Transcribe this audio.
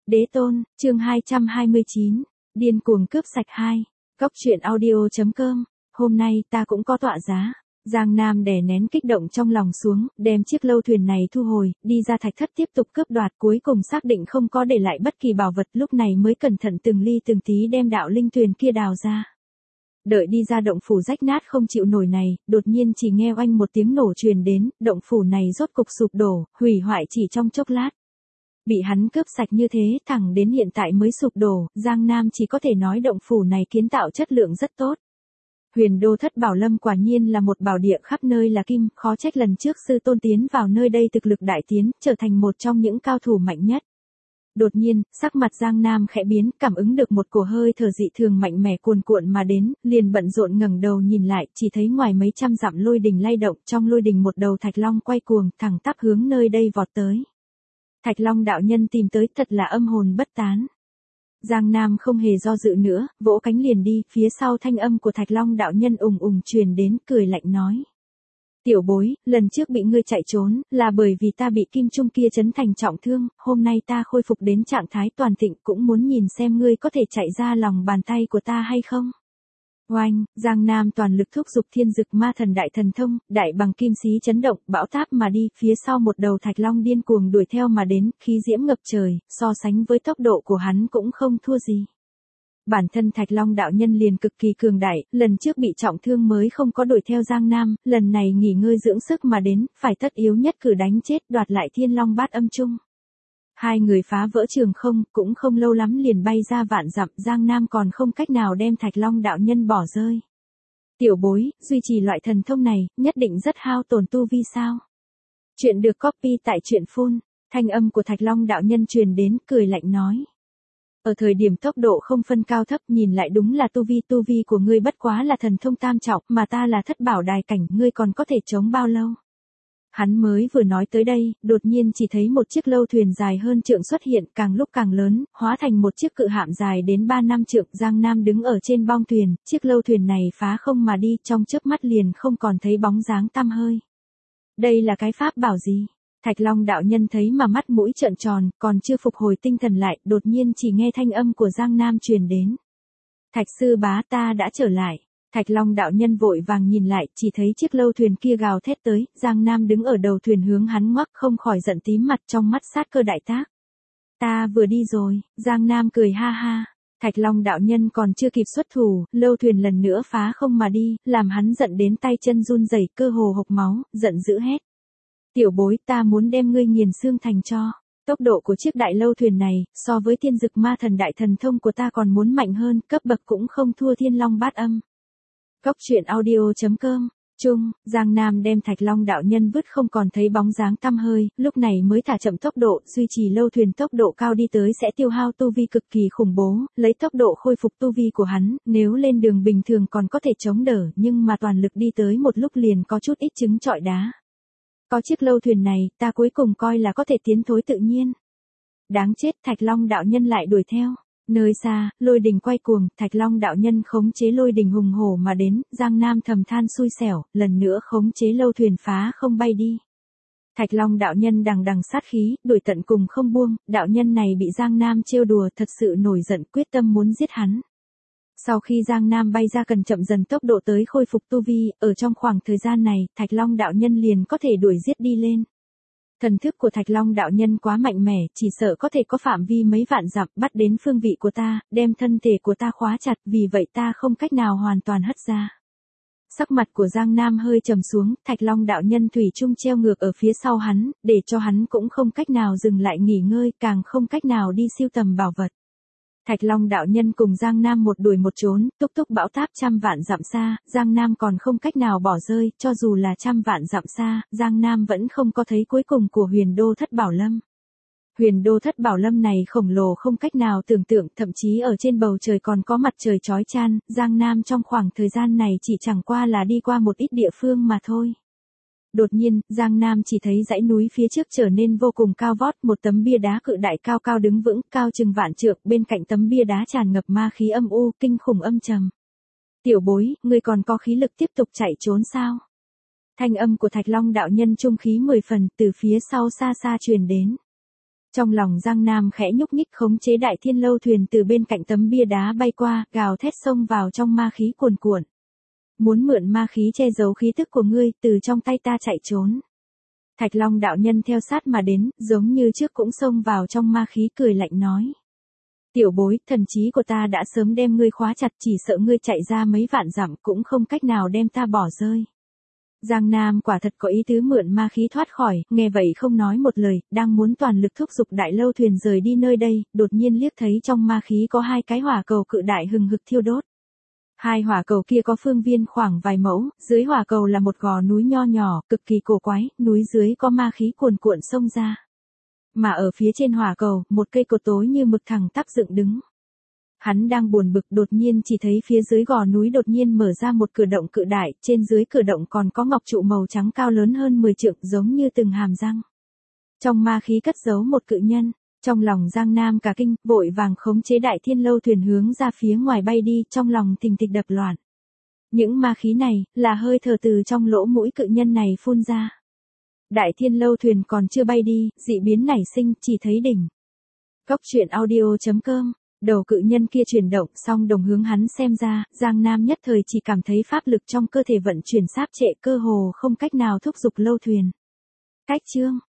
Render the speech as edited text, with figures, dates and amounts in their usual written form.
Đế tôn, chương 229, điên cuồng cướp sạch 2, góc truyện audio.com, hôm nay ta cũng có tọa giá. Giang Nam đè nén kích động trong lòng xuống, đem chiếc lâu thuyền này thu hồi, đi ra thạch thất tiếp tục cướp đoạt, cuối cùng xác định không có để lại bất kỳ bảo vật, lúc này mới cẩn thận từng ly từng tí đem đạo linh tuyền kia đào ra. Đợi đi ra động phủ rách nát không chịu nổi này, đột nhiên chỉ nghe oanh một tiếng nổ truyền đến, động phủ này rốt cục sụp đổ, hủy hoại chỉ trong chốc lát. Bị hắn cướp sạch như thế, thẳng đến hiện tại mới sụp đổ, Giang Nam chỉ có thể nói động phủ này kiến tạo chất lượng rất tốt. Huyền Đô Thất Bảo Lâm quả nhiên là một bảo địa khắp nơi là kim, khó trách lần trước sư tôn tiến vào nơi đây thực lực đại tiến, trở thành một trong những cao thủ mạnh nhất. Đột nhiên, sắc mặt Giang Nam khẽ biến, cảm ứng được một cổ hơi thở dị thường mạnh mẽ cuồn cuộn mà đến, liền bận rộn ngẩng đầu nhìn lại, chỉ thấy ngoài mấy trăm dặm lôi đình lay động, trong lôi đình một đầu thạch long quay cuồng, thẳng tắp hướng nơi đây vọt tới. Thạch Long đạo nhân tìm tới, thật là âm hồn bất tán. Giang Nam không hề do dự nữa, vỗ cánh liền đi, phía sau thanh âm của Thạch Long đạo nhân ùng ùng truyền đến, cười lạnh nói. Tiểu bối, lần trước bị ngươi chạy trốn, là bởi vì ta bị kim trung kia chấn thành trọng thương, hôm nay ta khôi phục đến trạng thái toàn thịnh, cũng muốn nhìn xem ngươi có thể chạy ra lòng bàn tay của ta hay không. Oanh, Giang Nam toàn lực thúc giục thiên dực ma thần đại thần thông, đại bằng kim xí chấn động, bão táp mà đi, phía sau một đầu thạch long điên cuồng đuổi theo mà đến, khí diễm ngập trời, so sánh với tốc độ của hắn cũng không thua gì. Bản thân Thạch Long đạo nhân liền cực kỳ cường đại, lần trước bị trọng thương mới không có đuổi theo Giang Nam, lần này nghỉ ngơi dưỡng sức mà đến, phải tất yếu nhất cử đánh chết, đoạt lại Thiên Long Bát Âm Chung. Hai người phá vỡ trường không, cũng không lâu lắm liền bay ra vạn dặm, Giang Nam còn không cách nào đem Thạch Long đạo nhân bỏ rơi. Tiểu bối, duy trì loại thần thông này, nhất định rất hao tổn tu vi sao? Chuyện được copy tại truyện phun, thanh âm của Thạch Long đạo nhân truyền đến, cười lạnh nói. Ở thời điểm tốc độ không phân cao thấp, nhìn lại đúng là tu vi của ngươi bất quá là thần thông tam trọng, mà ta là thất bảo đài cảnh, ngươi còn có thể chống bao lâu? Hắn mới vừa nói tới đây, đột nhiên chỉ thấy một chiếc lâu thuyền dài hơn trượng xuất hiện, càng lúc càng lớn, hóa thành một chiếc cự hạm dài đến 3 năm trượng, Giang Nam đứng ở trên bong thuyền, chiếc lâu thuyền này phá không mà đi, trong chớp mắt liền không còn thấy bóng dáng tăm hơi. Đây là cái pháp bảo gì? Thạch Long đạo nhân thấy mà mắt mũi trợn tròn, còn chưa phục hồi tinh thần lại, đột nhiên chỉ nghe thanh âm của Giang Nam truyền đến. Thạch sư bá, ta đã trở lại. Thạch Long đạo nhân vội vàng nhìn lại, chỉ thấy chiếc lâu thuyền kia gào thét tới, Giang Nam đứng ở đầu thuyền hướng hắn ngoắc, không khỏi giận tím mặt, trong mắt sát cơ đại tác. Ta vừa đi rồi, Giang Nam cười ha ha. Thạch Long đạo nhân còn chưa kịp xuất thủ, lâu thuyền lần nữa phá không mà đi, làm hắn giận đến tay chân run rẩy, cơ hồ hộc máu, giận dữ hét. Tiểu bối, ta muốn đem ngươi nghiền xương thành tro. Tốc độ của chiếc đại lâu thuyền này, so với thiên dực ma thần đại thần thông của ta còn muốn mạnh hơn, cấp bậc cũng không thua Thiên Long Bát Âm. Góc truyện audio.com, chung, Giang Nam đem Thạch Long đạo nhân vứt không còn thấy bóng dáng tăm hơi, lúc này mới thả chậm tốc độ, duy trì lâu thuyền tốc độ cao đi tới sẽ tiêu hao tu vi cực kỳ khủng bố, lấy tốc độ khôi phục tu vi của hắn, nếu lên đường bình thường còn có thể chống đỡ, nhưng mà toàn lực đi tới một lúc liền có chút ít trứng trọi đá. Có chiếc lâu thuyền này, ta cuối cùng coi là có thể tiến thối tự nhiên. Đáng chết, Thạch Long đạo nhân lại đuổi theo. Nơi xa, lôi đình quay cuồng, Thạch Long đạo nhân khống chế lôi đình hùng hổ mà đến, Giang Nam thầm than xui xẻo, lần nữa khống chế lâu thuyền phá không bay đi. Thạch Long đạo nhân đằng đằng sát khí, đuổi tận cùng không buông, đạo nhân này bị Giang Nam trêu đùa thật sự nổi giận, quyết tâm muốn giết hắn. Sau khi Giang Nam bay ra cần chậm dần tốc độ tới khôi phục tu vi, ở trong khoảng thời gian này, Thạch Long đạo nhân liền có thể đuổi giết đi lên. Thần thức của Thạch Long đạo nhân quá mạnh mẽ, chỉ sợ có thể có phạm vi mấy vạn dặm, bắt đến phương vị của ta, đem thân thể của ta khóa chặt, vì vậy ta không cách nào hoàn toàn hất ra. Sắc mặt của Giang Nam hơi trầm xuống, Thạch Long đạo nhân thủy chung treo ngược ở phía sau hắn, để cho hắn cũng không cách nào dừng lại nghỉ ngơi, càng không cách nào đi siêu tầm bảo vật. Thạch Long đạo nhân cùng Giang Nam một đuổi một trốn, túc túc bão táp trăm vạn dặm xa, Giang Nam còn không cách nào bỏ rơi, cho dù là trăm vạn dặm xa, Giang Nam vẫn không có thấy cuối cùng của Huyền Đô Thất Bảo Lâm. Huyền Đô Thất Bảo Lâm này khổng lồ không cách nào tưởng tượng, thậm chí ở trên bầu trời còn có mặt trời chói chang, Giang Nam trong khoảng thời gian này chỉ chẳng qua là đi qua một ít địa phương mà thôi. Đột nhiên, Giang Nam chỉ thấy dãy núi phía trước trở nên vô cùng cao vót, một tấm bia đá cự đại cao cao đứng vững, cao chừng vạn trượng, bên cạnh tấm bia đá tràn ngập ma khí âm u, kinh khủng âm trầm. Tiểu bối, ngươi còn có khí lực tiếp tục chạy trốn sao? Thanh âm của Thạch Long đạo nhân trung khí 10 phần, từ phía sau xa xa truyền đến. Trong lòng Giang Nam khẽ nhúc nhích, khống chế đại thiên lâu thuyền từ bên cạnh tấm bia đá bay qua, gào thét xông vào trong ma khí cuồn cuộn. Muốn mượn ma khí che giấu khí tức của ngươi, từ trong tay ta chạy trốn. Thạch Long đạo nhân theo sát mà đến, giống như trước cũng xông vào trong ma khí, cười lạnh nói. Tiểu bối, thần trí của ta đã sớm đem ngươi khóa chặt, chỉ sợ ngươi chạy ra mấy vạn dặm cũng không cách nào đem ta bỏ rơi. Giang Nam quả thật có ý tứ mượn ma khí thoát khỏi, nghe vậy không nói một lời, đang muốn toàn lực thúc giục đại lâu thuyền rời đi nơi đây, đột nhiên liếc thấy trong ma khí có hai cái hỏa cầu cự đại hừng hực thiêu đốt. Hai hỏa cầu kia có phương viên khoảng vài mẫu, dưới hỏa cầu là một gò núi nho nhỏ, cực kỳ cổ quái, núi dưới có ma khí cuồn cuộn xông ra. Mà ở phía trên hỏa cầu, một cây cột tối như mực thẳng tắp dựng đứng. Hắn đang buồn bực, đột nhiên chỉ thấy phía dưới gò núi đột nhiên mở ra một cửa động cự đại, trên dưới cửa động còn có ngọc trụ màu trắng cao lớn hơn 10 trượng, giống như từng hàm răng. Trong ma khí cất giấu một cự nhân. Trong lòng Giang Nam cả kinh, vội vàng khống chế đại thiên lâu thuyền hướng ra phía ngoài bay đi, trong lòng thình thịch đập loạn. Những ma khí này, là hơi thở từ trong lỗ mũi cự nhân này phun ra. Đại thiên lâu thuyền còn chưa bay đi, dị biến nảy sinh, chỉ thấy đỉnh. Cốc truyện audio.com, đầu cự nhân kia chuyển động, xong đồng hướng hắn xem ra, Giang Nam nhất thời chỉ cảm thấy pháp lực trong cơ thể vận chuyển sáp trệ, cơ hồ không cách nào thúc giục lâu thuyền. Cách chương.